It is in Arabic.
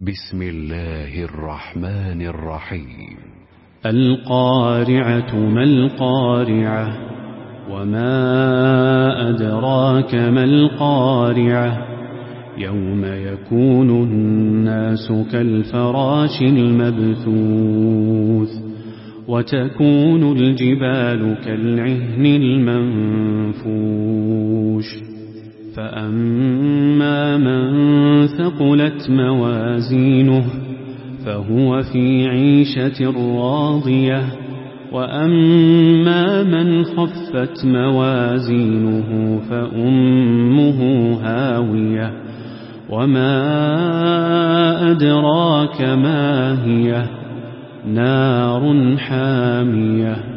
بسم الله الرحمن الرحيم. القارعة ما القارعة وما أدراك ما القارعة يوم يكون الناس كالفراش المبثوث وتكون الجبال كالعهن المنفوش فأما من ثقلت موازينه فهو في عيشة راضية وأما من خفت موازينه فأمه هاوية وما أدراك ما هي نار حامية